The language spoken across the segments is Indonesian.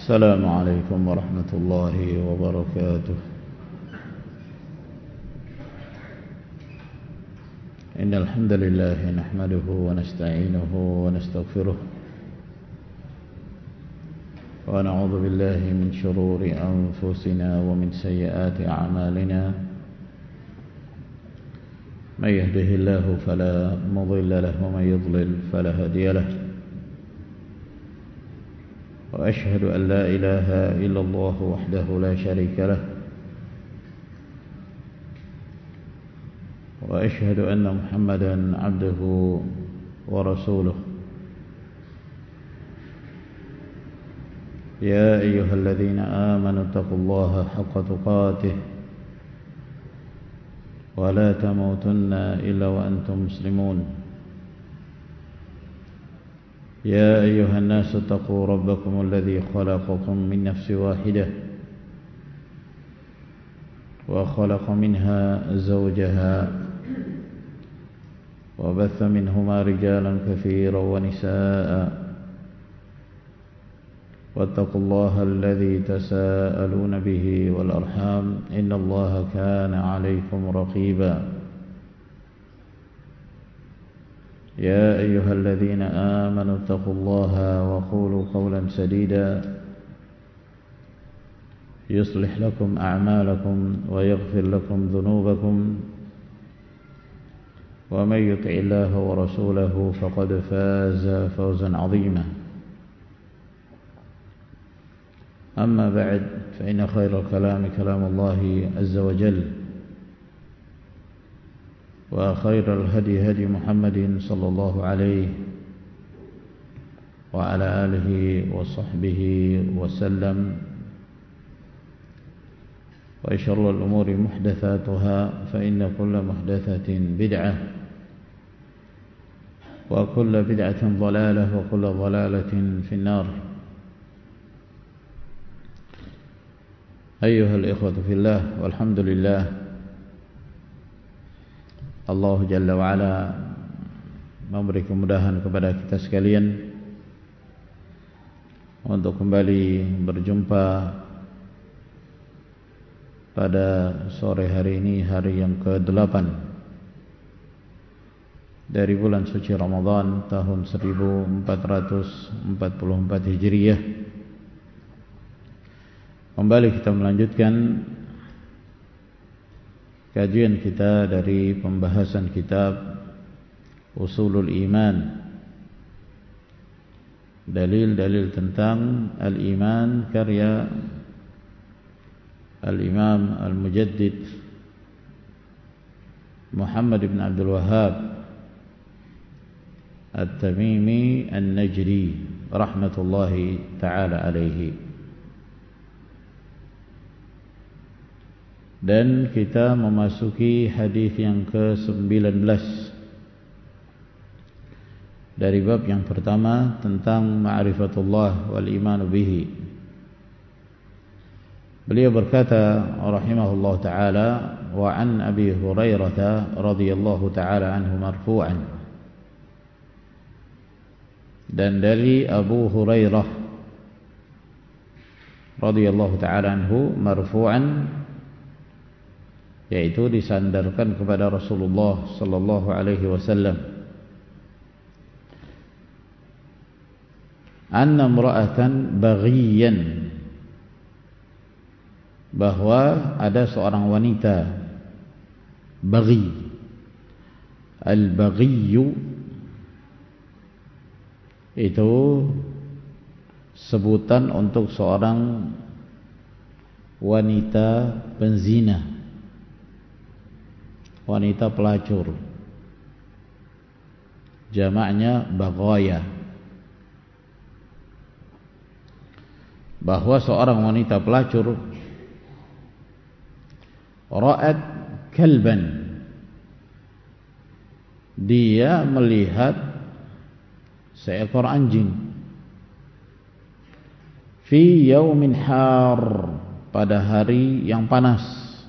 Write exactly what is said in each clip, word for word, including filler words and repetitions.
السلام عليكم ورحمة الله وبركاته. إن الحمد لله نحمده ونستعينه ونستغفره ونعوذ بالله من شرور أنفسنا ومن سيئات أعمالنا. من يهده الله فلا مضل له ومن يضلل فلا هادي له. وأشهد أن لا إله إلا الله وحده لا شريك له. وأشهد أن محمدا عبده ورسوله. يا أيها الذين آمنوا اتقوا الله حق تقاته ولا تموتن إلا وأنتم مسلمون. يا أيها الناس اتقوا ربكم الذي خلقكم من نفس واحدة وخلق منها زوجها وبث منهما رجالا كثيرا ونساء واتقوا الله الذي تساءلون به والأرحام إن الله كان عليكم رقيبا. يا أيها الذين آمنوا اتقوا الله وقولوا قولا سديدا يصلح لكم أعمالكم ويغفر لكم ذنوبكم ومن يطع الله ورسوله فقد فاز فوزا عظيما. أما بعد فإن خير الكلام كلام الله عز وجل وخير الهدي هدي محمد صلى الله عليه وعلى آله وصحبه وسلم. وشر الأمور محدثاتها فإن كل محدثة بدعة وكل بدعة ضلالة وكل ضلالة في النار. أيها الإخوة في الله، والحمد لله Allah Jalla wa'ala memberi kemudahan kepada kita sekalian untuk kembali berjumpa pada sore hari ini, hari yang kedelapan dari bulan suci Ramadan tahun seribu empat ratus empat puluh empat Hijriah. Kembali kita melanjutkan kajian kita dari pembahasan kitab Usulul Iman, dalil-dalil tentang al-iman, karya al-Imam al-Mujaddid Muhammad ibn Abdul Wahhab At-Tamimi An-Najdi rahmatullahi ta'ala alaihi. Dan kita memasuki hadis yang ke sembilan belas dari bab yang pertama tentang ma'rifatullah wal imanu bihi. Beliau berkata rahimahullah ta'ala, wa an Abi Hurairah radhiyallahu ta'ala anhu marfu'an, dan dari Abu Hurairah radhiyallahu ta'ala anhu marfu'an, yaitu disandarkan kepada Rasulullah sallallahu alaihi wasallam, anna imra'atan baghiyan, bahwa ada seorang wanita baghi. Al-baghiyu itu sebutan untuk seorang wanita penzina, wanita pelacur, jamaknya baghaya. Bahwa seorang wanita pelacur ra'at kalban, dia melihat seekor anjing, fi yaumin har, pada hari yang panas,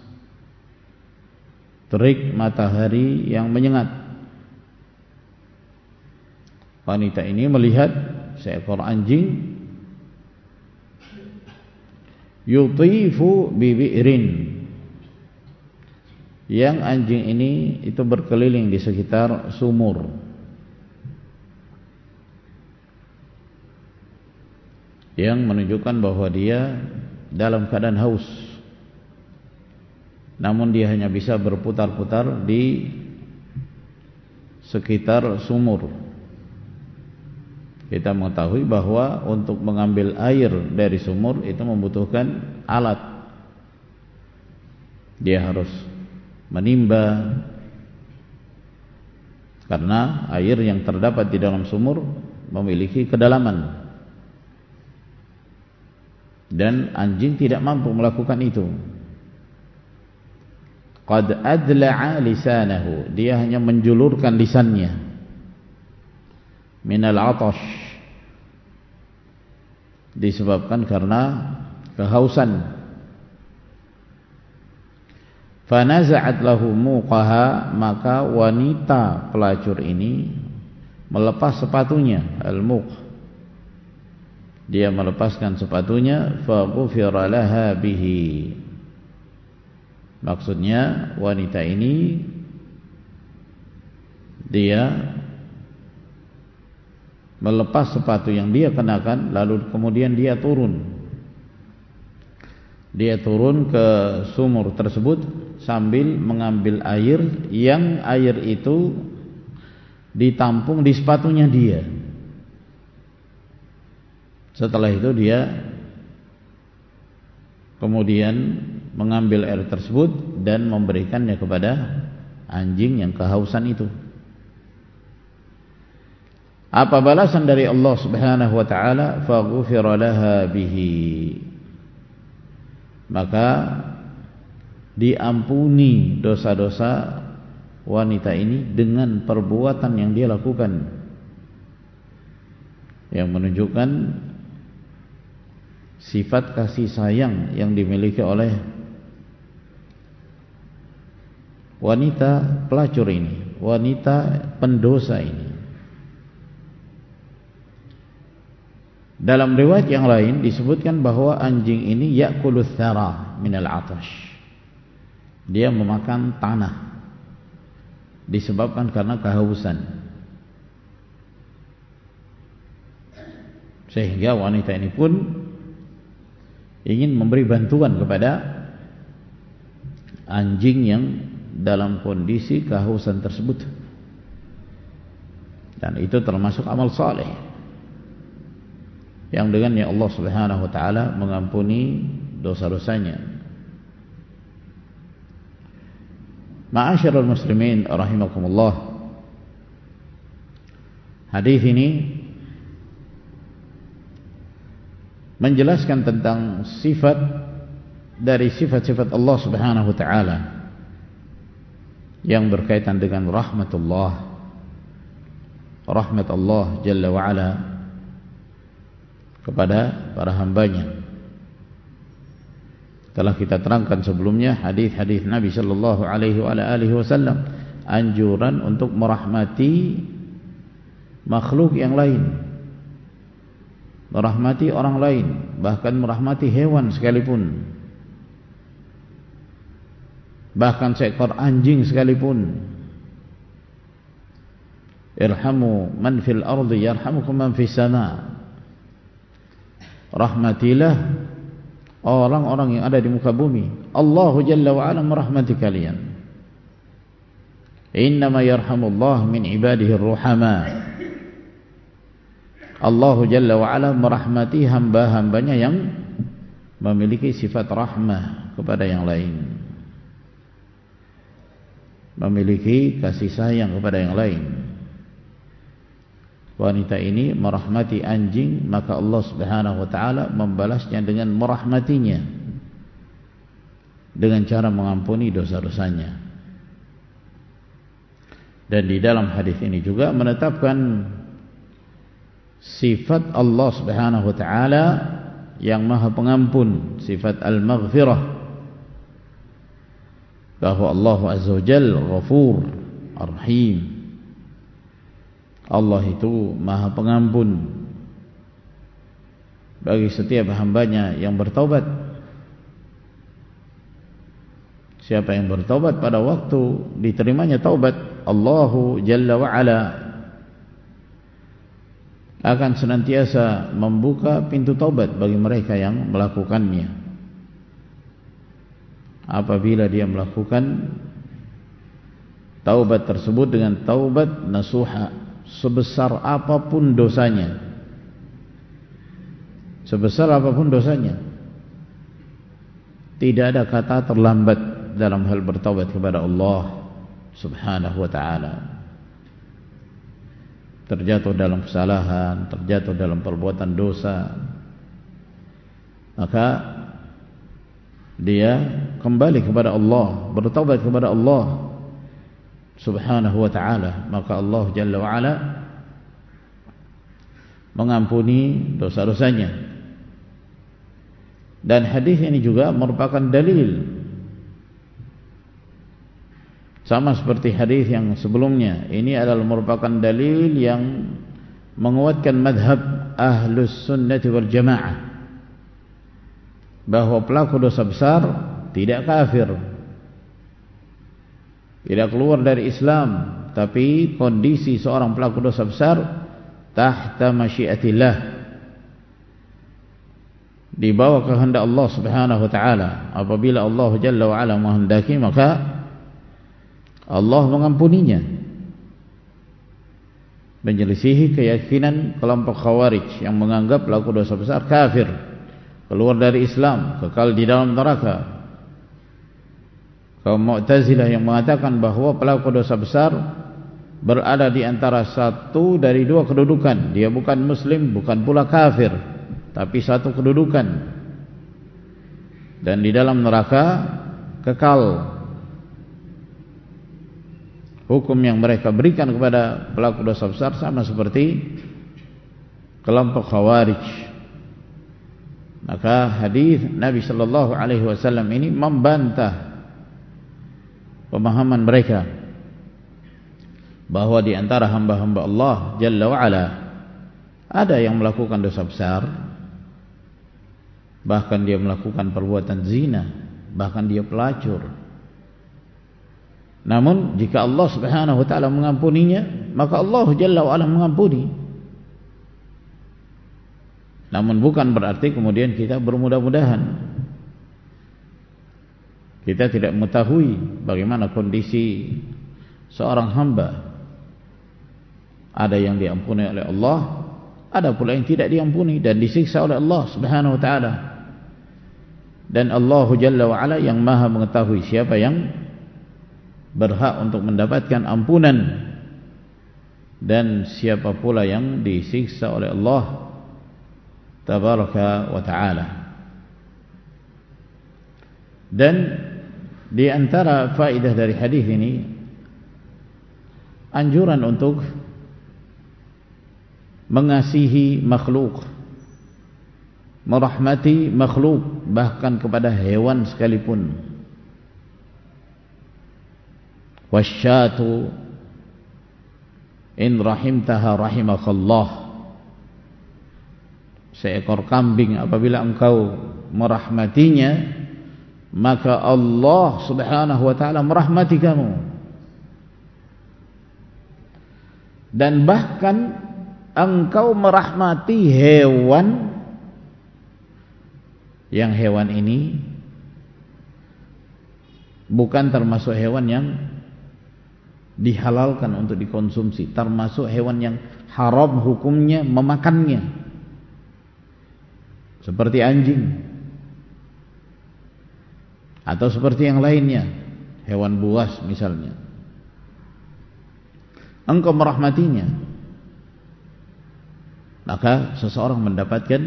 terik matahari yang menyengat. Wanita ini melihat seekor anjing yutifu bibi'rin, yang anjing ini itu berkeliling di sekitar sumur. Yang menunjukkan bahwa dia dalam keadaan haus, namun dia hanya bisa berputar-putar di sekitar sumur. Kita mengetahui bahwa untuk mengambil air dari sumur itu membutuhkan alat. Dia harus menimba, karena air yang terdapat di dalam sumur memiliki kedalaman, dan anjing tidak mampu melakukan itu. Qad adla'a lisanahu, dia hanya menjulurkan lisannya, minal atash, disebabkan karena kehausan. Fanaza'at lahu muqaha, maka wanita pelacur ini melepas sepatunya, al-muq, dia melepaskan sepatunya. Faghufira laha bihi, maksudnya wanita ini dia melepas sepatu yang dia kenakan, lalu kemudian dia turun. Dia turun ke sumur tersebut sambil mengambil air, yang air itu ditampung di sepatunya dia. Setelah itu dia kemudian mengambil air tersebut dan memberikannya kepada anjing yang kehausan itu. Apa balasan dari Allah Subhanahu wa taala? Faghufira laha bihi, maka diampuni dosa-dosa wanita ini dengan perbuatan yang dia lakukan, yang menunjukkan sifat kasih sayang yang dimiliki oleh wanita pelacur ini, wanita pendosa ini. Dalam riwayat yang lain disebutkan bahwa anjing ini ya'kulus thara minal atash, dia memakan tanah disebabkan karena kehausan. Sehingga wanita ini pun ingin memberi bantuan kepada anjing yang dalam kondisi kehausan tersebut, dan itu termasuk amal saleh yang dengannya Allah Subhanahu wa taala mengampuni dosa-dosanya. Ma'asyiral muslimin rahimakumullah, hadis ini menjelaskan tentang sifat dari sifat-sifat Allah Subhanahu wa taala yang berkaitan dengan rahmatullah, rahmat Allah Jalla wa Ala kepada para hambanya. Telah kita terangkan sebelumnya hadis-hadis Nabi sallallahu alaihi wa alihi wasallam, anjuran untuk merahmati makhluk yang lain, merahmati orang lain, bahkan merahmati hewan sekalipun, bahkan seekor anjing sekalipun. Irhamu man fil ardi yarhamukum man fis sama, rahmatilah orang-orang yang ada di muka bumi, Allah Jalla wa Ala merahmati kalian. Innama yarhamullah min ibadihi ar-ruhama, Allah Jalla wa Ala merahmati hamba-hambanya yang memiliki sifat rahmah kepada yang lain, memiliki kasih sayang kepada yang lain. Wanita ini merahmati anjing, maka Allah Subhanahu wa taala membalasnya dengan merahmatinya dengan cara mengampuni dosa-dosanya. Dan di dalam hadis ini juga menetapkan sifat Allah Subhanahu wa taala yang Maha Pengampun, sifat al-maghfirah, bahwa Allah Azza wa Jalla Ghafur Ar-Rahim. Allah itu Maha Pengampun, bagi setiap hambanya yang bertaubat. Siapa yang bertaubat pada waktu diterimanya taubat, Allahu Jalla wa'ala akan senantiasa membuka pintu taubat bagi mereka yang melakukannya. Apabila dia melakukan taubat tersebut dengan taubat nasuha, sebesar apapun dosanya, sebesar apapun dosanya, tidak ada kata terlambat dalam hal bertaubat kepada Allah Subhanahu wa ta'ala. Terjatuh dalam kesalahan, terjatuh dalam perbuatan dosa, maka dia kembali kepada Allah, bertaubat kepada Allah Subhanahu wa ta'ala, maka Allah Jalla wa'ala mengampuni dosa-dosanya. Dan hadis ini juga merupakan dalil, sama seperti hadis yang sebelumnya. Ini adalah merupakan dalil yang menguatkan madhab Ahlus Sunnati wal Jamaah, bahwa pelaku dosa besar tidak kafir, tidak keluar dari Islam, tapi kondisi seorang pelaku dosa besar tahta masyiatillah, di bawah kehendak Allah Subhanahu wa ta'ala. Apabila Allah Jalla wa ala menghendaki, maka Allah mengampuninya. Menyelisihi keyakinan kelompok Khawarij yang menganggap pelaku dosa besar kafir, keluar dari Islam, kekal di dalam neraka. Kaum Mu'tazilah yang mengatakan bahwa pelaku dosa besar berada di antara satu dari dua kedudukan. Dia bukan muslim, bukan pula kafir, tapi satu kedudukan, dan di dalam neraka kekal. Hukum yang mereka berikan kepada pelaku dosa besar sama seperti kelompok Khawarij. Maka hadis Nabi sallallahu alaihi wasallam ini membantah pemahaman mereka bahwa di antara hamba-hamba Allah Jalla wa'ala ada yang melakukan dosa besar, bahkan dia melakukan perbuatan zina, bahkan dia pelacur. Namun jika Allah Subhanahu wa ta'ala mengampuninya, maka Allah Jalla wa'ala mengampuni. Namun bukan berarti kemudian kita bermudah-mudahan. Kita tidak mengetahui bagaimana kondisi seorang hamba. Ada yang diampuni oleh Allah, ada pula yang tidak diampuni dan disiksa oleh Allah Subhanahu wa ta'ala. Dan Allah Jalla wa'ala yang maha mengetahui siapa yang berhak untuk mendapatkan ampunan dan siapa pula yang disiksa oleh Allah Tabaraka wa ta'ala. Dan di antara faedah dari hadis ini, anjuran untuk mengasihi makhluk, merahmati makhluk, bahkan kepada hewan sekalipun. Wasyatu in rahimtaha rahimakallah. Seekor kambing apabila engkau merahmatinya, maka Allah Subhanahu wa ta'ala merahmati kamu. Dan bahkan engkau merahmati hewan, yang hewan ini bukan termasuk hewan yang dihalalkan untuk dikonsumsi, termasuk hewan yang haram hukumnya memakannya, seperti anjing atau seperti yang lainnya, hewan buas misalnya. Engkau merahmatinya, maka seseorang mendapatkan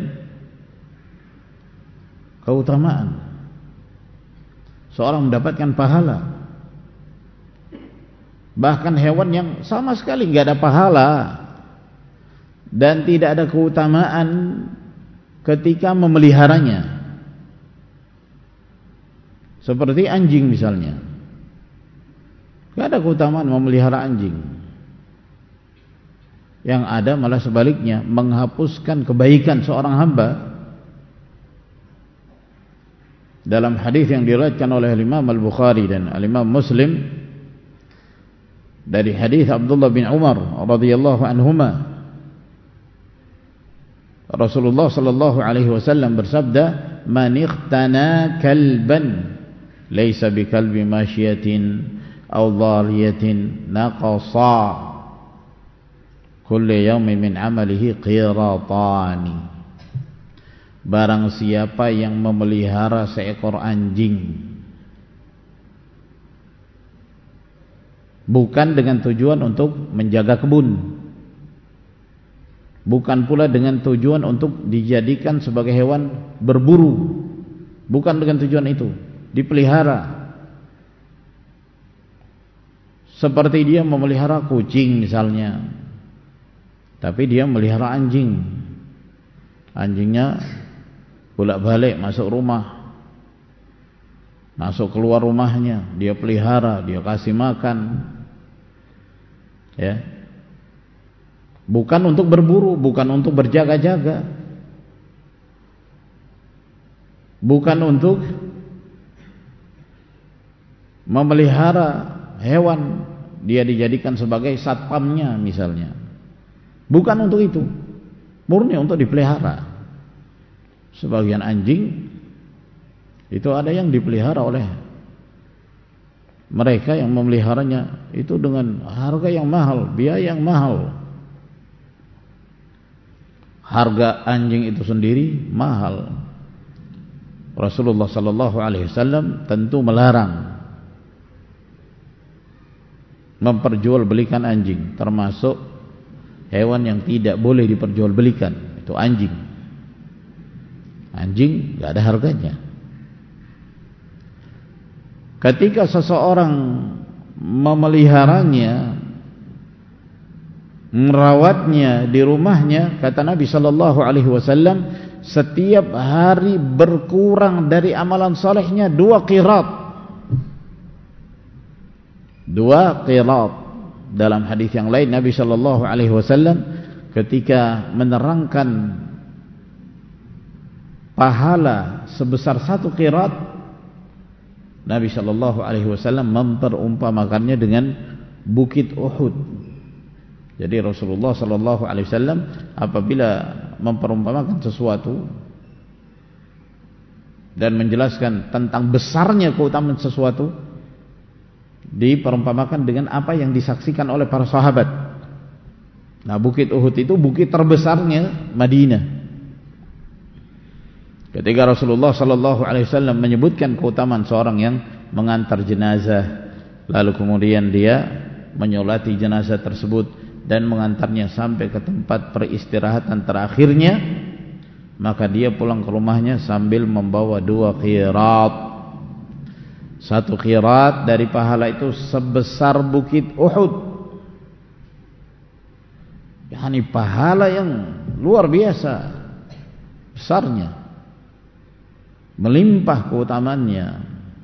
keutamaan, seorang mendapatkan pahala. Bahkan hewan yang sama sekali nggak ada pahala dan tidak ada keutamaan ketika memeliharanya, seperti anjing misalnya, nggak ada keutamaan memelihara anjing. Yang ada malah sebaliknya, menghapuskan kebaikan seorang hamba dalam hadis yang diriwayatkan oleh Imam Al-Bukhari dan Imam Muslim dari hadis Abdullah bin Umar radhiyallahu anhuma, Rasulullah sallallahu alaihi wasallam bersabda, "Man ikhtana kalban laysa bikalbi masyiatin aw dhaliyatin naqasa kulli yawmin min amalihi qiratani." Barang siapa yang memelihara seekor anjing bukan dengan tujuan untuk menjaga kebun, bukan pula dengan tujuan untuk dijadikan sebagai hewan berburu, bukan dengan tujuan itu, dipelihara seperti dia memelihara kucing misalnya, tapi dia melihara anjing. Anjingnya bolak-balik masuk rumah, masuk keluar rumahnya, dia pelihara, dia kasih makan, ya, bukan untuk berburu, bukan untuk berjaga-jaga, bukan untuk memelihara hewan, dia dijadikan sebagai satpamnya misalnya, bukan untuk itu, murni untuk dipelihara. Sebagian anjing itu ada yang dipelihara oleh mereka yang memeliharanya itu dengan harga yang mahal, biaya yang mahal. Harga anjing itu sendiri mahal. Rasulullah sallallahu alaihi wasallam tentu melarang memperjualbelikan anjing, termasuk hewan yang tidak boleh diperjualbelikan itu anjing. Anjing tidak ada harganya. Ketika seseorang memeliharanya, merawatnya di rumahnya, kata Nabi sallallahu alaihi wasallam, setiap hari berkurang dari amalan salehnya dua qirat. Dua qirat. Dalam hadis yang lain Nabi sallallahu alaihi wasallam ketika menerangkan pahala sebesar satu qirat, Nabi sallallahu alaihi wasallam memperumpamakannya dengan bukit Uhud. Jadi Rasulullah sallallahu alaihi wasallam apabila memperumpamakan sesuatu dan menjelaskan tentang besarnya keutamaan sesuatu, diperumpamakan dengan apa yang disaksikan oleh para sahabat. Nah, bukit Uhud itu bukit terbesarnya Madinah. Ketika Rasulullah sallallahu alaihi wasallam menyebutkan keutamaan seorang yang mengantar jenazah, lalu kemudian dia menyolati jenazah tersebut dan mengantarnya sampai ke tempat peristirahatan terakhirnya, maka dia pulang ke rumahnya sambil membawa dua qirat. Satu qirat dari pahala itu sebesar bukit Uhud. Yani pahala yang luar biasa besarnya, melimpah keutamaannya.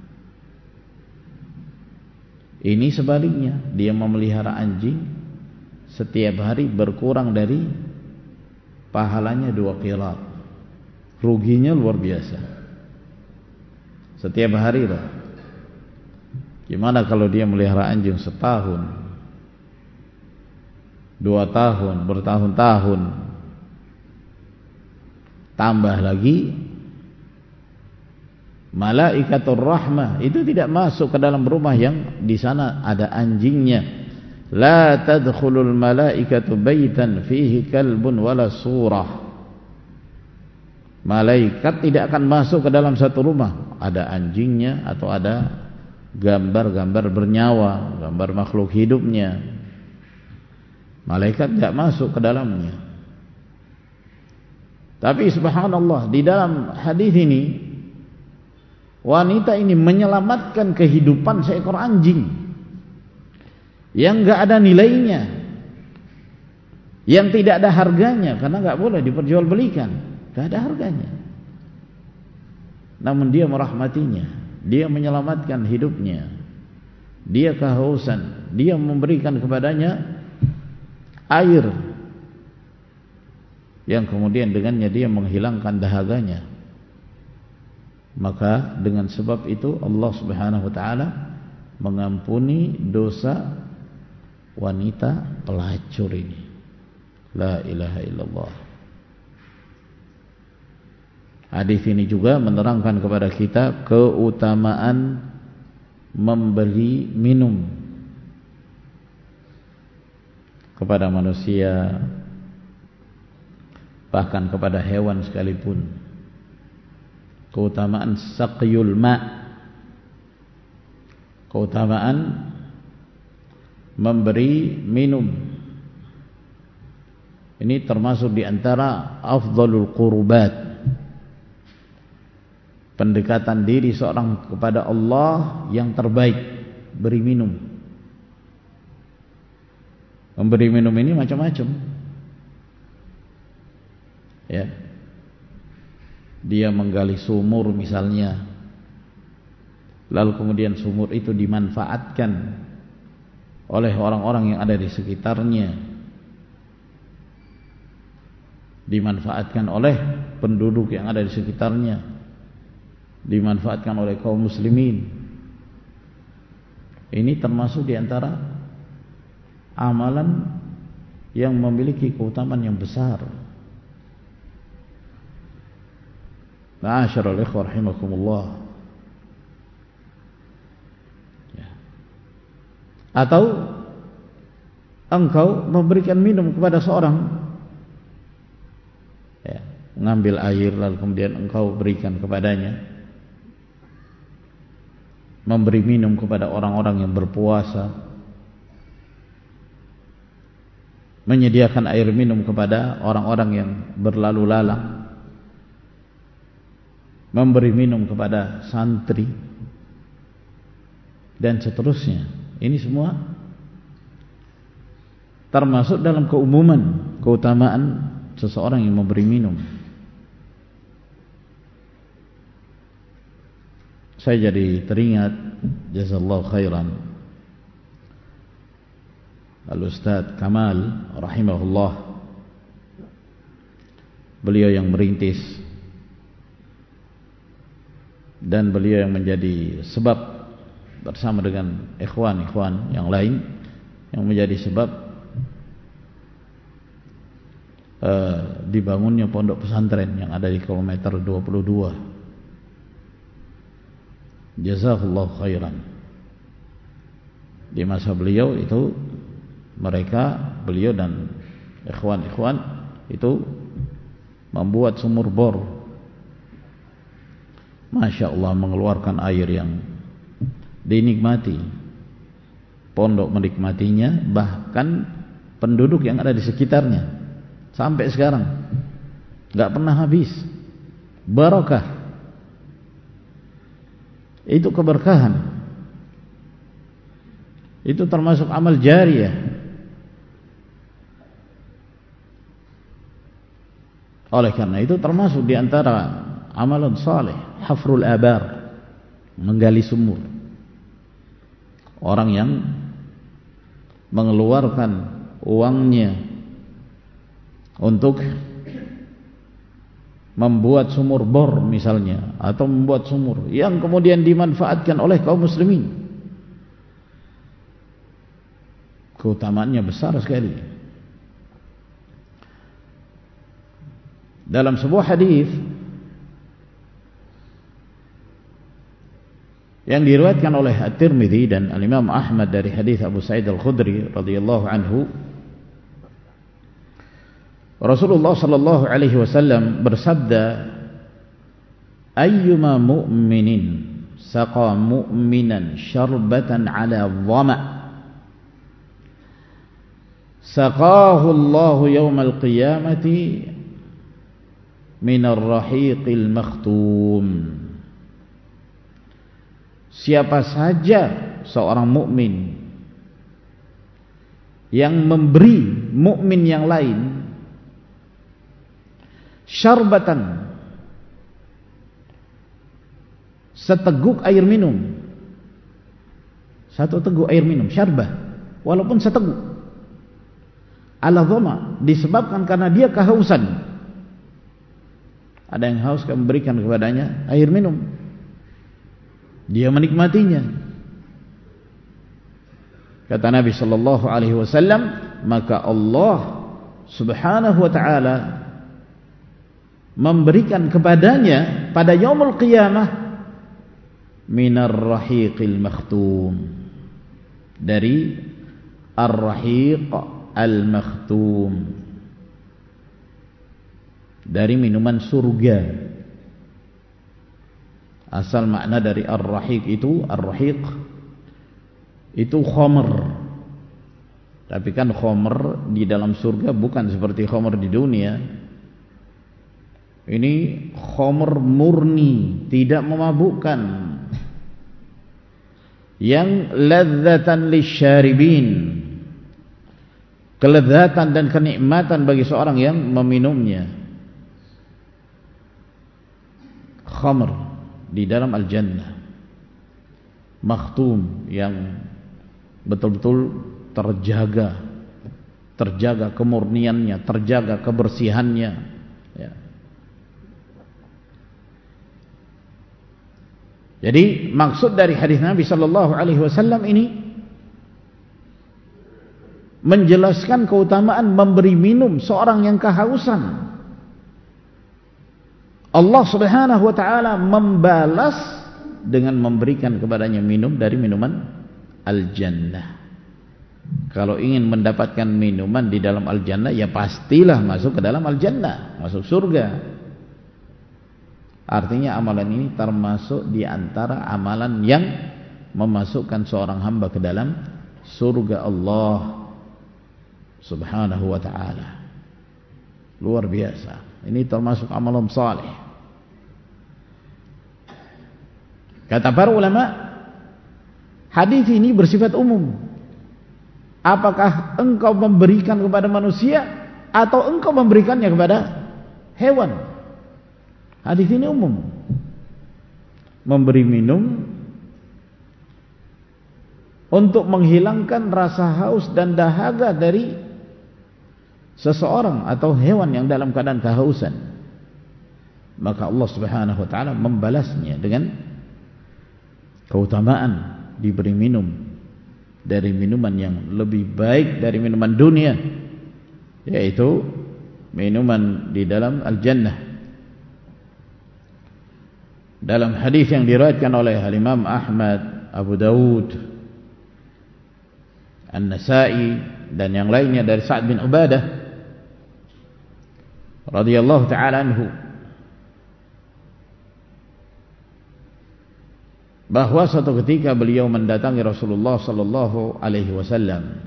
Ini sebaliknya, dia memelihara anjing, setiap hari berkurang dari pahalanya dua qirat. Ruginya luar biasa. Setiap hari lah. Gimana kalau dia melihara anjing setahun, dua tahun, bertahun-tahun, tambah lagi malaikatur rahmah itu tidak masuk ke dalam rumah yang di sana ada anjingnya. La tadkhulul malaikatu baitan fihi kalbun wala surah. Malaikat tidak akan masuk ke dalam satu rumah ada anjingnya atau ada gambar-gambar bernyawa, gambar makhluk hidupnya. Malaikat tidak masuk ke dalamnya. Tapi subhanallah, di dalam hadis ini wanita ini menyelamatkan kehidupan seekor anjing yang enggak ada nilainya, yang tidak ada harganya, karena enggak boleh diperjualbelikan, enggak ada harganya. Namun dia merahmatinya, dia menyelamatkan hidupnya, dia kehausan, dia memberikan kepadanya air yang kemudian dengannya dia menghilangkan dahaganya. maka dengan sebab itu Allah Subhanahu wa taala mengampuni dosa wanita pelacur ini. La ilaha illallah. Hadis ini juga menerangkan kepada kita keutamaan memberi minum kepada manusia, bahkan kepada hewan sekalipun. Keutamaan saqyul ma', keutamaan memberi minum. Ini termasuk di antara afdalul qurbat, pendekatan diri seorang kepada Allah yang terbaik, beri minum. Memberi minum ini macam-macam, ya. Dia menggali sumur misalnya, lalu kemudian sumur itu dimanfaatkan oleh orang-orang yang ada di sekitarnya, dimanfaatkan oleh penduduk yang ada di sekitarnya, dimanfaatkan oleh kaum muslimin. Ini termasuk di antara amalan yang memiliki keutamaan yang besar. Ma'asyiral ikhwah rahimakumullah. Ya. Atau engkau memberikan minum kepada seorang, ya, mengambil air lalu kemudian engkau berikan kepadanya, memberi minum kepada orang-orang yang berpuasa, menyediakan air minum kepada orang-orang yang berlalu lalang, memberi minum kepada santri, dan seterusnya. Ini semua termasuk dalam keumuman keutamaan seseorang yang memberi minum. Saya jadi teringat, jazallahu khairan, Al-Ustadz Kamal rahimahullah. Beliau yang merintis dan beliau yang menjadi sebab bersama dengan ikhwan-ikhwan yang lain yang menjadi sebab uh, dibangunnya pondok pesantren yang ada di kilometer dua puluh dua. Jazakallahu khairan. Di masa beliau itu mereka, beliau dan ikhwan-ikhwan itu membuat sumur bor, Masya Allah, mengeluarkan air yang dinikmati, pondok menikmatinya, bahkan penduduk yang ada di sekitarnya sampai sekarang nggak pernah habis. Barakah, itu keberkahan, itu termasuk amal jariyah. Oleh karena itu termasuk di antara amalan saleh hafrul abar, menggali sumur. Orang yang mengeluarkan uangnya untuk membuat sumur bor misalnya, atau membuat sumur yang kemudian dimanfaatkan oleh kaum muslimin, keutamaannya besar sekali. Dalam sebuah hadis yang diriwayatkan oleh At-Tirmidzi dan Al-Imam Ahmad dari hadis Abu Sa'id Al-Khudri radhiyallahu anhu, Rasulullah sallallahu alaihi wasallam bersabda, ayyuma mu'minin saqa mu'minan syarbatan 'ala dhama' saqahu Allah yawmal qiyamati minar rahiqil makhtum. Siapa saja seorang mukmin yang memberi mukmin yang lain syarbatan, seteguk air minum, satu teguk air minum, syarbah, walaupun seteguk, ala dhama, disebabkan karena dia kehausan. Ada yang haus, kamu berikan kepadanya air minum. dia menikmatinya. Kata Nabi sallallahu alaihi wasallam, maka Allah Subhanahu wa taala memberikan kepadanya pada yaumul qiyamah minar rahiqil makhtum, dari ar-rahiq al-makhtum, dari minuman surga. Asal makna dari ar-rahiq itu, ar-rahiq itu khamr. Tapi kan khamr di dalam surga bukan seperti khamr di dunia. Ini khamr murni, tidak memabukkan, yang ladzatan lisyaribin, kelezatan dan kenikmatan bagi seorang yang meminumnya. Khamr di dalam al-jannah, makhtum, yang betul-betul terjaga, terjaga kemurniannya, terjaga kebersihannya, ya. Jadi maksud dari hadis Nabi sallallahu alaihi wasallam ini menjelaskan keutamaan memberi minum seorang yang kehausan. Allah Subhanahu wa taala membalas dengan memberikan kepadanya minum dari minuman al-jannah. Kalau ingin mendapatkan minuman di dalam al-jannah, ya pastilah masuk ke dalam al-jannah, masuk surga. Artinya amalan ini termasuk di antara amalan yang memasukkan seorang hamba ke dalam surga Allah Subhanahu wa taala. Luar biasa. Ini termasuk amalan saleh. Kata para ulama, hadis ini bersifat umum. Apakah engkau memberikan kepada manusia atau engkau memberikannya kepada hewan? Hadis ini umum. Memberi minum untuk menghilangkan rasa haus dan dahaga dari seseorang atau hewan yang dalam keadaan kehausan, maka Allah Subhanahu wa taala membalasnya dengan keutamaan diberi minum dari minuman yang lebih baik dari minuman dunia, yaitu minuman di dalam al-jannah. Dalam hadis yang diriwayatkan oleh Imam Ahmad, Abu Dawud, An-Nasa'i dan yang lainnya dari Sa'ad bin Ubadah radhiyallahu ta'ala anhu, bahwa suatu ketika beliau mendatangi Rasulullah sallallahu alaihi wasallam.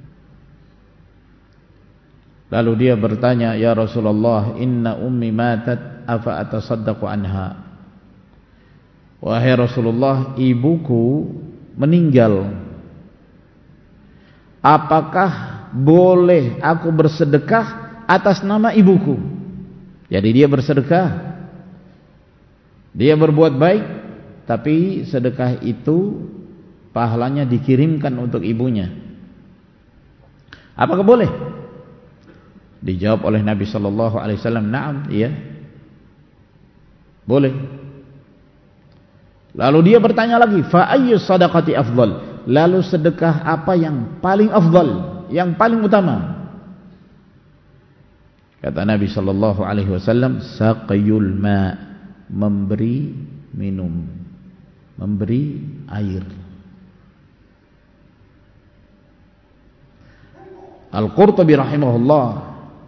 Lalu dia bertanya, "Ya Rasulullah, inna ummi matat, afa atasaddaqu anha?" Wahai Rasulullah, ibuku meninggal. Apakah boleh aku bersedekah atas nama ibuku? Jadi dia bersedekah, dia berbuat baik, tapi sedekah itu pahalanya dikirimkan untuk ibunya. Apakah boleh? Dijawab oleh Nabi sallallahu alaihi wasallam, "Na'am, iya. Boleh." Lalu dia bertanya lagi, "Fa ayyu sadaqati afdal?" Lalu sedekah apa yang paling afdal, yang paling utama? Kata Nabi sallallahu alaihi wasallam, "Saqyul ma", memberi minum, memberi air. Al-Qurtubi rahimahullah,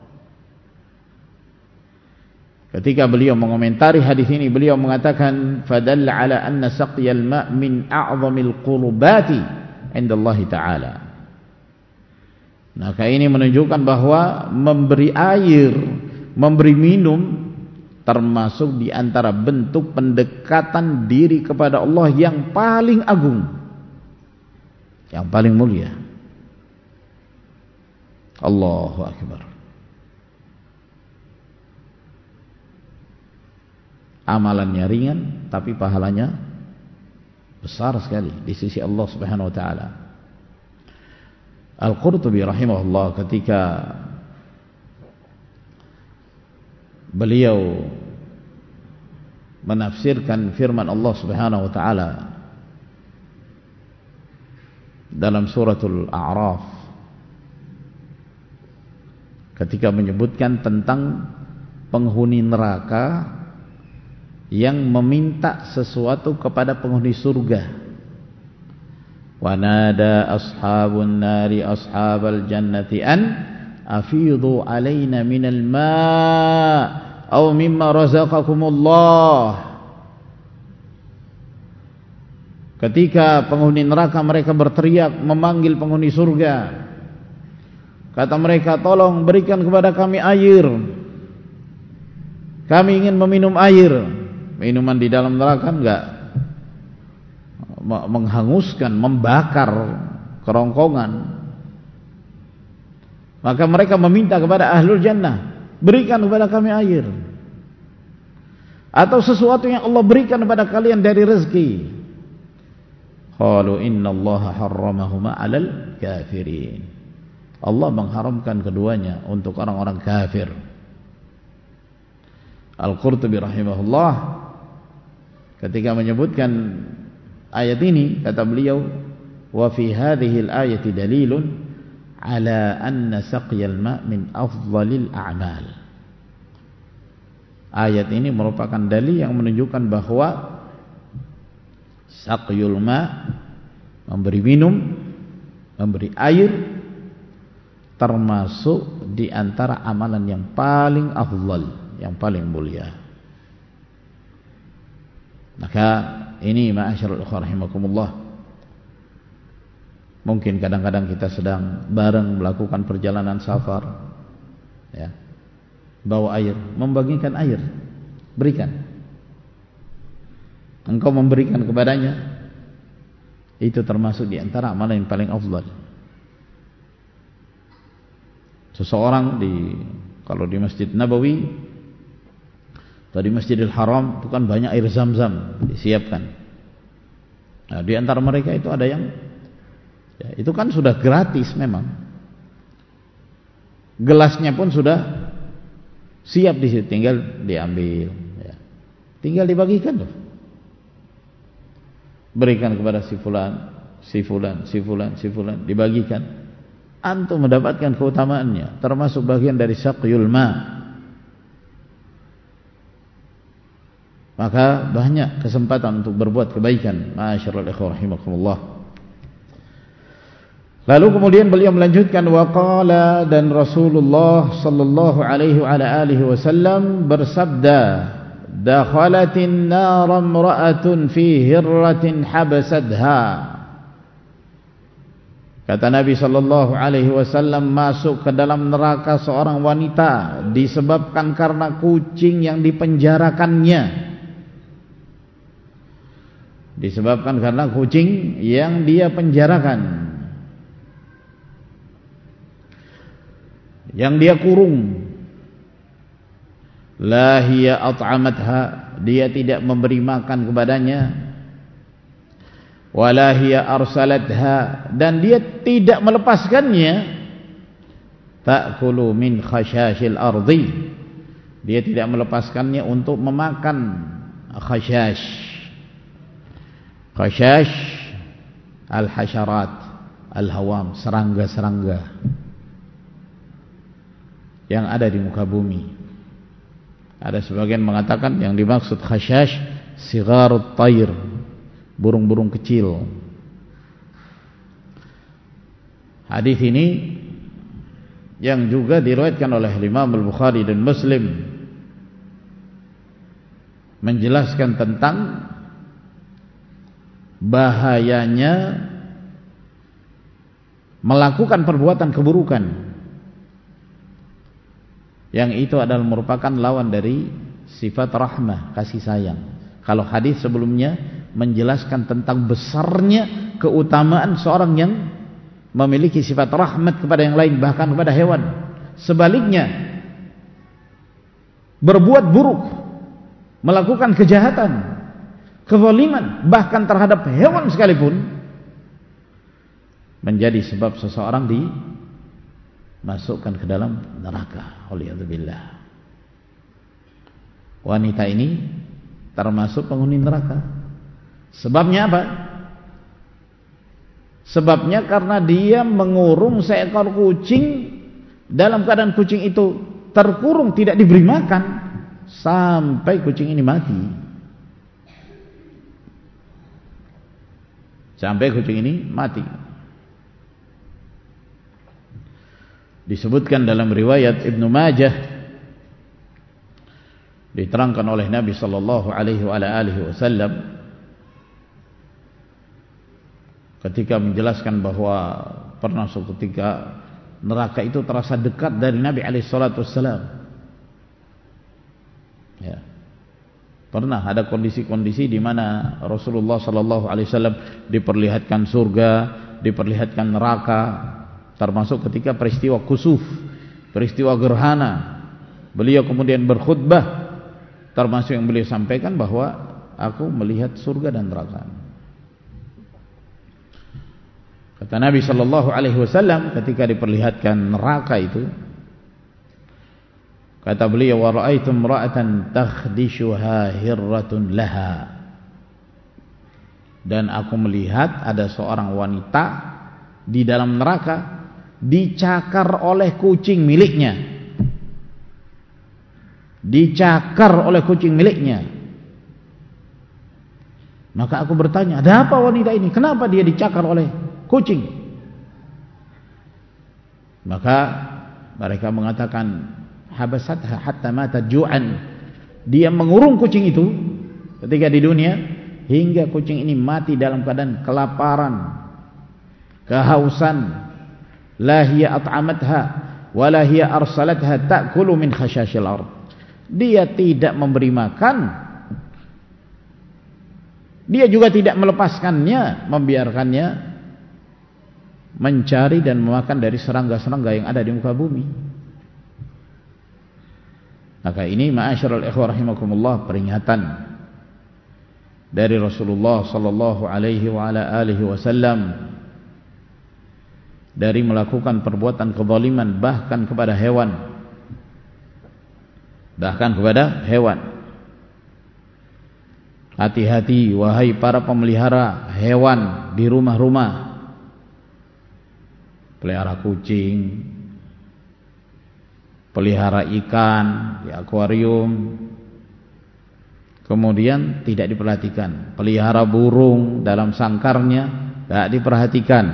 ketika beliau mengomentari hadis ini, beliau mengatakan, "Fadalla ala anna saqyal ma' min a'zamil qurbati 'inda Allah Ta'ala." Maka ini menunjukkan bahwa memberi air, memberi minum termasuk di antara bentuk pendekatan diri kepada Allah yang paling agung, yang paling mulia. Allahu Akbar. Amalannya ringan tapi pahalanya besar sekali di sisi Allah Subhanahu wa taala. Al-Qurtubi rahimahullah ketika beliau menafsirkan firman Allah Subhanahu wa taala dalam suratul A'raf ketika menyebutkan tentang penghuni neraka yang meminta sesuatu kepada penghuni surga. Wa nada ashabun nari ashabal jannati an afidu alaina minal ma' aw mimma razaqakumullah. Ketika penghuni neraka mereka berteriak memanggil penghuni surga, kata mereka, tolong berikan kepada kami air, kami ingin meminum air. Minuman di dalam neraka enggak menghanguskan, membakar kerongkongan. Maka mereka meminta kepada ahlul jannah, berikan kepada kami air atau sesuatu yang Allah berikan kepada kalian dari rezeki. Qalu innallaha harramahuma 'alal kafirin. Allah mengharamkan keduanya untuk orang-orang kafir. Al-Qurtubi rahimahullah ketika menyebutkan ayat ini, kata beliau, wa fi hadhihi al-ayati dalilun ala anna saqyal ma' min afdhalil a'mal. Ayat ini merupakan dalil yang menunjukkan bahwa saqyul ma', memberi minum, memberi air, termasuk di antara amalan yang paling afdal, yang paling mulia. Maka ini ma'asyarul ikhwan rahimakumullah, mungkin kadang-kadang kita sedang bareng melakukan perjalanan safar, ya, bawa air, membagikan air, berikan. Engkau memberikan kepadanya, itu termasuk di antara amalan yang paling afdal. Seseorang di, kalau di Masjid Nabawi atau di Masjidil Haram itu kan banyak air zam-zam disiapkan. Nah, di antara mereka itu ada yang, ya, itu kan sudah gratis memang. Gelasnya pun sudah siap di situ, tinggal diambil, ya. Tinggal dibagikan tuh. Berikan kepada si fulan, si fulan, si fulan, si fulan, dibagikan. Antum mendapatkan keutamaannya, termasuk bagian dari saqyul ma'. Maka banyak kesempatan untuk berbuat kebaikan. Ma'asyiral ikhwan rahimakumullah. Lalu kemudian beliau melanjutkan, waqala, dan Rasulullah sallallahu alaihi wa ala alihi wasallam bersabda, dakhalatin nar imra'atun fi hirratin habasadha. Kata Nabi sallallahu alaihi wasallam, masuk ke dalam neraka seorang wanita disebabkan karena kucing yang dipenjarakannya. Disebabkan karena kucing yang dia penjarakan, yang dia kurung. La hiya at'amatha, dia tidak memberi makan kepadanya. Wala hiya arsalatha, dan dia tidak melepaskannya. Ta'kulu min khashashil ardi, dia tidak melepaskannya untuk memakan khashash. Khashash al-hasyarat al-hawam, serangga-serangga yang ada di muka bumi. Ada sebagian mengatakan yang dimaksud khashash sigharut tayr, burung-burung kecil. Hadis ini yang juga diriwayatkan oleh Imam Al-Bukhari dan Muslim menjelaskan tentang bahayanya melakukan perbuatan keburukan, yang itu adalah merupakan lawan dari sifat rahmah, kasih sayang. Kalau hadis sebelumnya menjelaskan tentang besarnya keutamaan seorang yang memiliki sifat rahmat kepada yang lain, bahkan kepada hewan. Sebaliknya, berbuat buruk, melakukan kejahatan, kezaliman, bahkan terhadap hewan sekalipun, menjadi sebab seseorang dimasukkan ke dalam neraka. Waliyadzubillah. Wanita ini termasuk penghuni neraka. Sebabnya apa? Sebabnya karena dia mengurung seekor kucing dalam keadaan kucing itu terkurung, tidak diberi makan sampai kucing ini mati. Sampai kucing ini mati. Disebutkan dalam riwayat Ibnu Majah, diterangkan oleh Nabi sallallahu alaihi wasallam ketika menjelaskan bahwa pernah suatu ketika neraka itu terasa dekat dari Nabi alaihi salatu wassalam. Ya. Pernah ada kondisi-kondisi di mana Rasulullah sallallahu alaihi wasallam diperlihatkan surga, diperlihatkan neraka, termasuk ketika peristiwa kusuf, peristiwa gerhana. Beliau kemudian berkhutbah, termasuk yang beliau sampaikan bahwa aku melihat surga dan neraka. Kata Nabi sallallahu alaihi wasallam ketika diperlihatkan neraka itu, kata beliau, wa ra'aitu imra'atan takhdishuha hirratun laha, dan aku melihat ada seorang wanita di dalam neraka dicakar oleh kucing miliknya. Dicakar oleh kucing miliknya. Maka aku bertanya, ada apa wanita ini? Kenapa dia dicakar oleh kucing? Maka mereka mengatakan, habasatha hatta matat ju'an. Dia mengurung kucing itu ketika di dunia hingga kucing ini mati dalam keadaan kelaparan, kehausan. La hiya at'amatha wa la hiya arsalatha ta'kulu min khashashil ard. Dia tidak memberi makan, dia juga tidak melepaskannya, membiarkannya mencari dan memakan dari serangga-serangga yang ada di muka bumi. Maka ini ma'asyiral ikhwah rahimakumullah, peringatan dari Rasulullah sallallahu alaihi wa ala alihi wasallam dari melakukan perbuatan kezaliman bahkan kepada hewan, bahkan kepada hewan. Hati-hati wahai para pemelihara hewan di rumah-rumah, pelihara kucing, pelihara ikan di akuarium, kemudian tidak diperhatikan. Pelihara burung dalam sangkarnya tidak diperhatikan.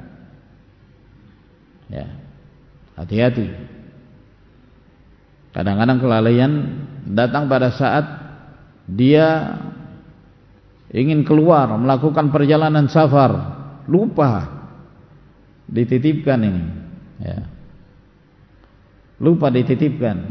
Ya, hati-hati. Kadang-kadang kelalaian datang pada saat dia ingin keluar melakukan perjalanan safar, lupa dititipkan ini, ya. Lupa dititipkan,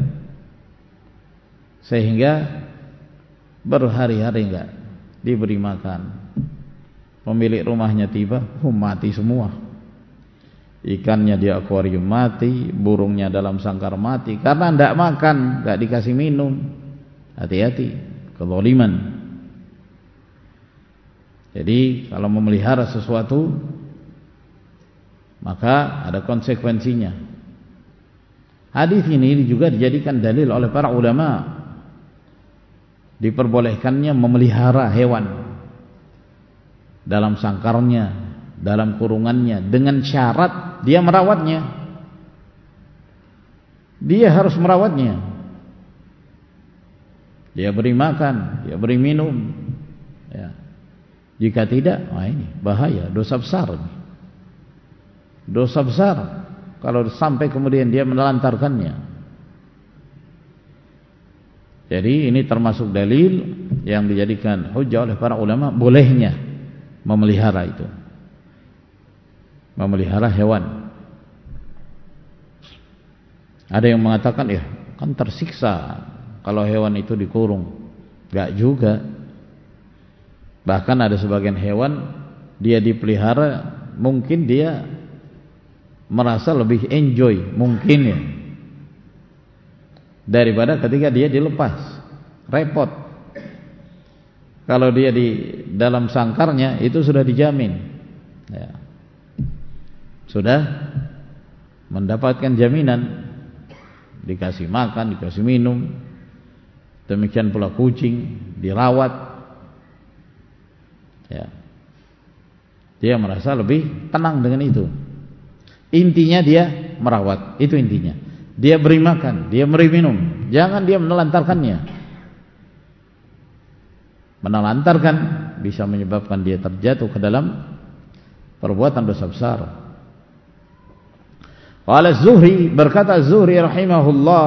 sehingga berhari-hari enggak diberi makan. Pemilik rumahnya tiba, oh, mati semua. Ikannya di akuarium mati, burungnya dalam sangkar mati karena tidak makan, tidak dikasih minum. Hati-hati, kezaliman. Jadi kalau memelihara sesuatu maka ada konsekuensinya. Hadis ini juga dijadikan dalil oleh para ulama diperbolehkannya memelihara hewan dalam sangkarnya, dalam kurungannya, dengan syarat dia merawatnya. Dia harus merawatnya. Dia beri makan, dia beri minum, ya. Jika tidak, wah ini bahaya, dosa besar. Dosa besar kalau sampai kemudian dia menelantarkannya. Jadi ini termasuk dalil yang dijadikan hujjah oleh para ulama bolehnya memelihara itu, memelihara hewan. Ada yang mengatakan, ya kan tersiksa kalau hewan itu dikurung. Enggak juga. Bahkan ada sebagian hewan dia dipelihara, mungkin dia merasa lebih enjoy mungkin ya daripada ketika dia dilepas. Repot. Kalau dia di dalam sangkarnya itu sudah dijamin, ya. Sudah mendapatkan jaminan, dikasih makan, dikasih minum. Demikian pula kucing dirawat, ya. Dia merasa lebih tenang dengan itu. Intinya dia merawat, itu intinya. Dia beri makan, dia beri minum. Jangan dia menelantarkannya. Menelantarkan bisa menyebabkan dia terjatuh ke dalam perbuatan dosa besar. Qala Az-Zuhri, berkata Az-Zuhri rahimahullah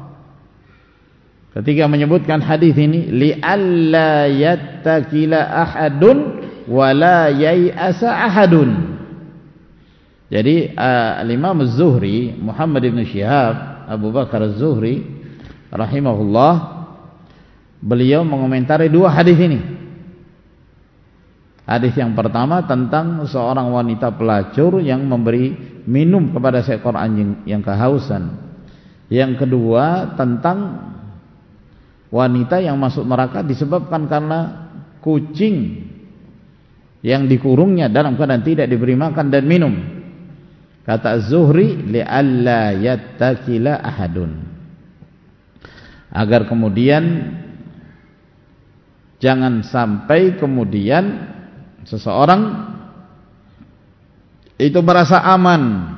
ketika menyebutkan hadis ini, li alla yattakila ahadun wa la yai'asa ahadun. Jadi uh, Al-Imam Az-Zuhri, Muhammad ibn Syihab Abu Bakar Az-Zuhri rahimahullah, beliau mengomentari dua hadis ini. Hadis yang pertama tentang seorang wanita pelacur yang memberi minum kepada seekor anjing yang kehausan. Yang kedua tentang wanita yang masuk neraka disebabkan karena kucing yang dikurungnya dalam keadaan tidak diberi makan dan minum. Kata Az-Zuhri, li'alla yattakila ahadun, agar kemudian jangan sampai kemudian seseorang itu merasa aman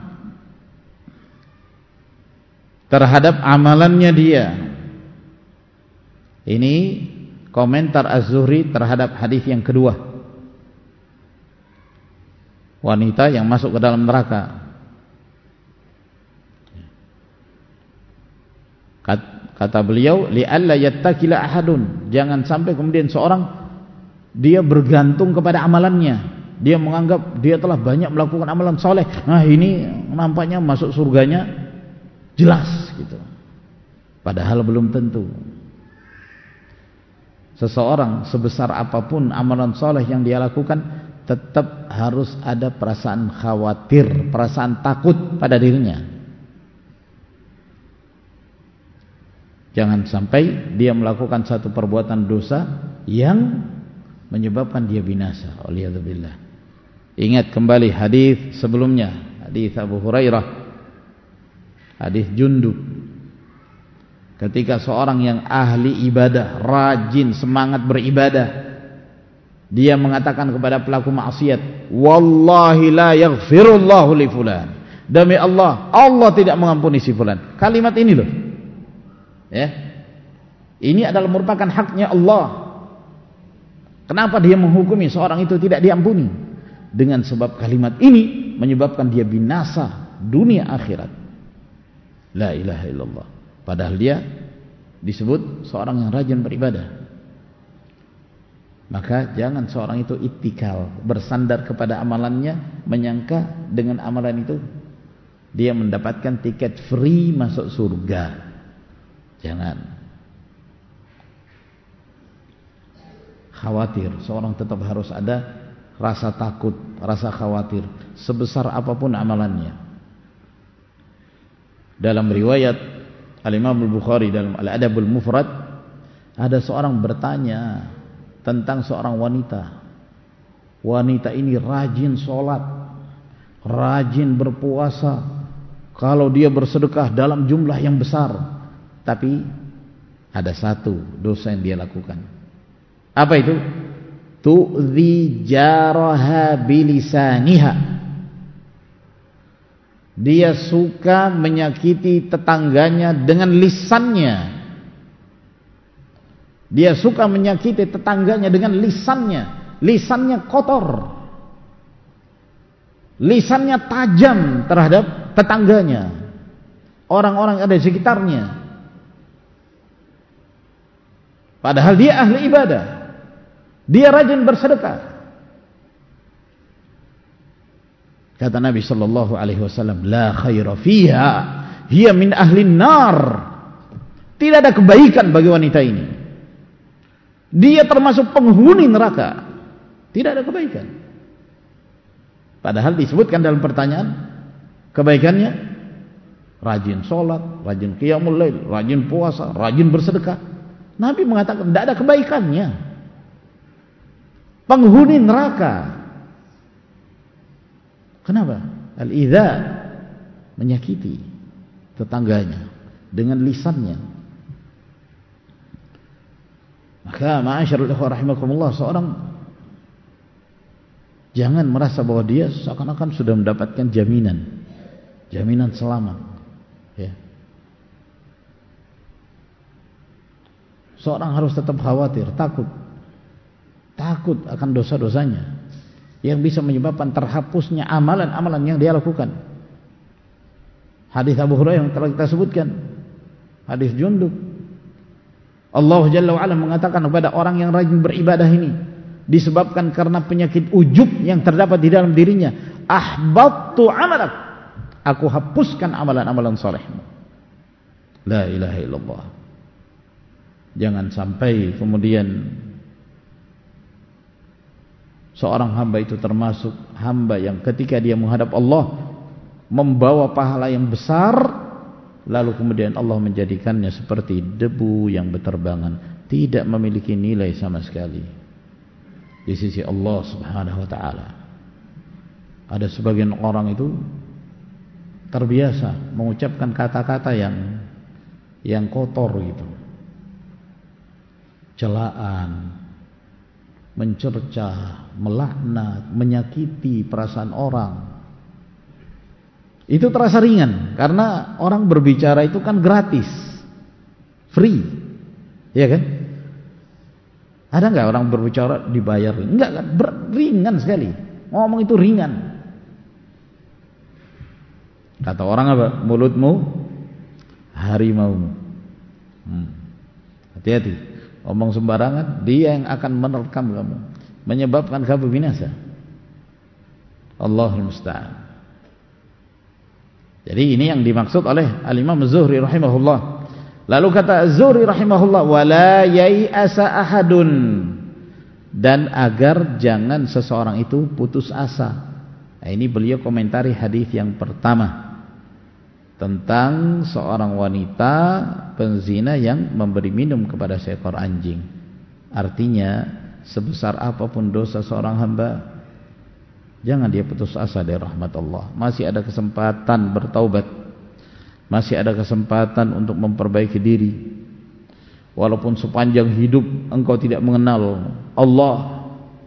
terhadap amalannya dia. Ini komentar Az-Zuhri terhadap hadis yang kedua, wanita yang masuk ke dalam neraka. Kata beliau, li'alla yattakila ahadun, jangan sampai kemudian seorang dia bergantung kepada amalannya. Dia menganggap dia telah banyak melakukan amalan soleh, nah ini nampaknya masuk surganya jelas gitu. Padahal belum tentu. Seseorang sebesar apapun amalan soleh yang dia lakukan, tetap harus ada perasaan khawatir, perasaan takut pada dirinya. Jangan sampai dia melakukan satu perbuatan dosa yang menyebabkan dia binasa. Waliyadzubillah. Ingat kembali hadis sebelumnya, hadis Abu Hurairah, hadis Jundub. Ketika seorang yang ahli ibadah, rajin, semangat beribadah, dia mengatakan kepada pelaku maksiat, wallahi la yaghfirullahu li fulan, demi Allah, Allah tidak mengampuni si fulan. Kalimat ini loh, ya, ini adalah merupakan haknya Allah. Kenapa dia menghukumi seorang itu tidak diampuni? Dengan sebab kalimat ini menyebabkan dia binasa dunia akhirat. La ilaha illallah. Padahal dia disebut seorang yang rajin beribadah. Maka jangan seorang itu ittikal, bersandar kepada amalannya, menyangka dengan amalan itu dia mendapatkan tiket free masuk surga. Jangan. Khawatir, seorang tetap harus ada rasa takut, rasa khawatir sebesar apapun amalannya. Dalam riwayat Al-Imam Al-Bukhari dalam Al-Adabul Mufrad, ada seorang bertanya tentang seorang wanita. Wanita ini rajin sholat, rajin berpuasa, kalau dia bersedekah dalam jumlah yang besar, tapi ada satu dosa yang dia lakukan. Apa itu? Tu'dhi jaraha bilisaniha. Dia suka menyakiti tetangganya dengan lisannya. Dia suka menyakiti tetangganya dengan lisannya. Lisannya kotor, lisannya tajam terhadap tetangganya, orang-orang yang ada di sekitarnya. Padahal dia ahli ibadah, dia rajin bersedekah. Kata Nabi sallallahu alaihi wasallam, la khaira fiha, hiya min ahli nar. Tidak ada kebaikan bagi wanita ini, dia termasuk penghuni neraka. Tidak ada kebaikan. Padahal disebutkan dalam pertanyaan kebaikannya, rajin sholat, rajin qiyamul lail, rajin puasa, rajin bersedekah. Nabi mengatakan tidak ada kebaikannya, penghuni neraka. Kenapa? Al-idza, menyakiti tetangganya dengan lisannya. Maka ma'asyarul ikhwah rahimakumullah, seorang Jangan merasa bahwa dia seakan-akan sudah mendapatkan jaminan, jaminan selamat. Ya. Seorang harus tetap khawatir, takut, takut akan dosa-dosanya yang bisa menyebabkan terhapusnya amalan-amalan yang dia lakukan. Hadis Abu Hurairah yang telah kita sebutkan, hadis Jundub. Allah Jalla wa'ala mengatakan kepada orang yang rajin beribadah ini, disebabkan karena penyakit ujub yang terdapat di dalam dirinya, ahbattu amalak, aku hapuskan amalan-amalan salehmu. La ilaha illallah. Jangan sampai kemudian seorang hamba itu termasuk hamba yang ketika dia menghadap Allah membawa pahala yang besar, lalu kemudian Allah menjadikannya seperti debu yang berterbangan, tidak memiliki nilai sama sekali di sisi Allah Subhanahu wa taala. Ada sebagian orang itu terbiasa mengucapkan kata-kata yang yang kotor gitu. Celaan, mencerca, melaknat, menyakiti perasaan orang. Itu terasa ringan karena orang berbicara itu kan gratis, free, ya kan? Ada nggak orang berbicara dibayar? Enggak kan? Ringan sekali. Ngomong itu ringan. Kata orang apa? Mulutmu harimau. Hmm. Hati-hati. Omong sembarangan, dia yang akan menerkam kamu, menyebabkan kamu binasa. Allahul musta'an. Jadi ini yang dimaksud oleh Al-Imam Az-Zuhri rahimahullah. Lalu kata Az-Zuhri rahimahullah, wala yai'asa ahadun, dan agar jangan seseorang itu putus asa. Nah, ini beliau komentari hadis yang pertama tentang seorang wanita penzina yang memberi minum kepada seekor anjing. Artinya sebesar apapun dosa seorang hamba, jangan dia putus asa dari rahmat Allah. Masih ada kesempatan bertaubat, masih ada kesempatan untuk memperbaiki diri. Walaupun sepanjang hidup engkau tidak mengenal Allah,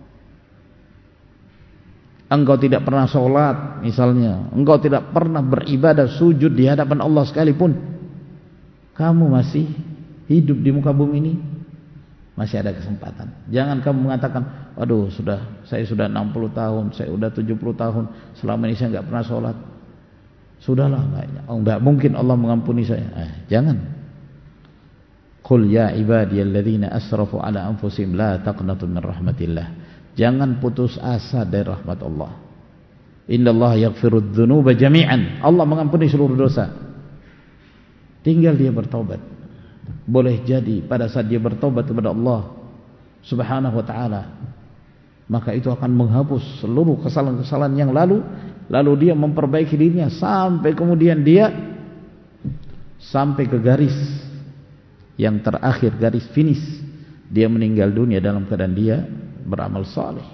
engkau tidak pernah sholat misalnya, engkau tidak pernah beribadah sujud di hadapan Allah sekalipun, kamu masih hidup di muka bumi ini, masih ada kesempatan. Jangan kamu mengatakan, waduh sudah, saya sudah enam puluh tahun, saya sudah tujuh puluh tahun, selama ini saya enggak pernah sholat, sudahlah, oh, enggak mungkin Allah mengampuni saya. Eh, jangan. Qul ya ibadiyalladzina asrafu ala anfusihim la taqnatu min rahmatillah. Jangan putus asa dari rahmat Allah. Innallaha yaghfirudz dzunuba jami'an. Allah mengampuni seluruh dosa. Tinggal dia bertobat. Boleh jadi pada saat dia bertobat kepada Allah Subhanahu wa taala, maka itu akan menghapus seluruh kesalahan-kesalahan yang lalu, lalu dia memperbaiki dirinya sampai kemudian dia sampai ke garis yang terakhir, garis finish, dia meninggal dunia dalam keadaan dia beramal saleh.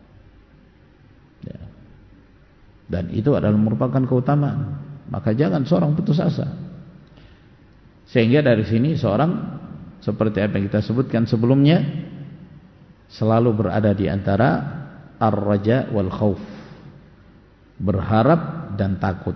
Ya. Dan itu adalah merupakan keutamaan. Maka jangan seorang putus asa. Sehingga dari sini seorang seperti apa yang kita sebutkan sebelumnya, selalu berada di antara ar-raja wal khauf, berharap dan takut.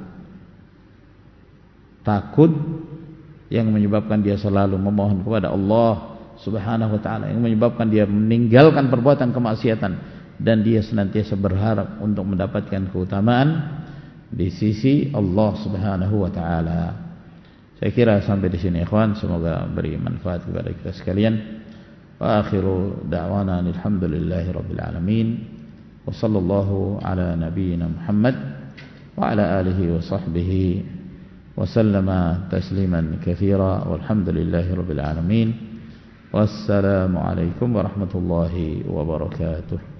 Takut yang menyebabkan dia selalu memohon kepada Allah Subhanahu wa ta'ala, yang menyebabkan dia meninggalkan perbuatan kemaksiatan, dan dia senantiasa berharap untuk mendapatkan keutamaan di sisi Allah Subhanahu wa ta'ala. Saya kira sampai di sini ikhwan, semoga beri manfaat kepada kita sekalian. Wa akhiru da'wana alhamdulillahi rabbil alamin, wa sallallahu ala nabiyyina Muhammad wa ala alihi wa sahbihi wa sallama tasliman katsira, walhamdulillahi rabbil alamin. Wassalamu alaikum warahmatullahi wabarakatuh.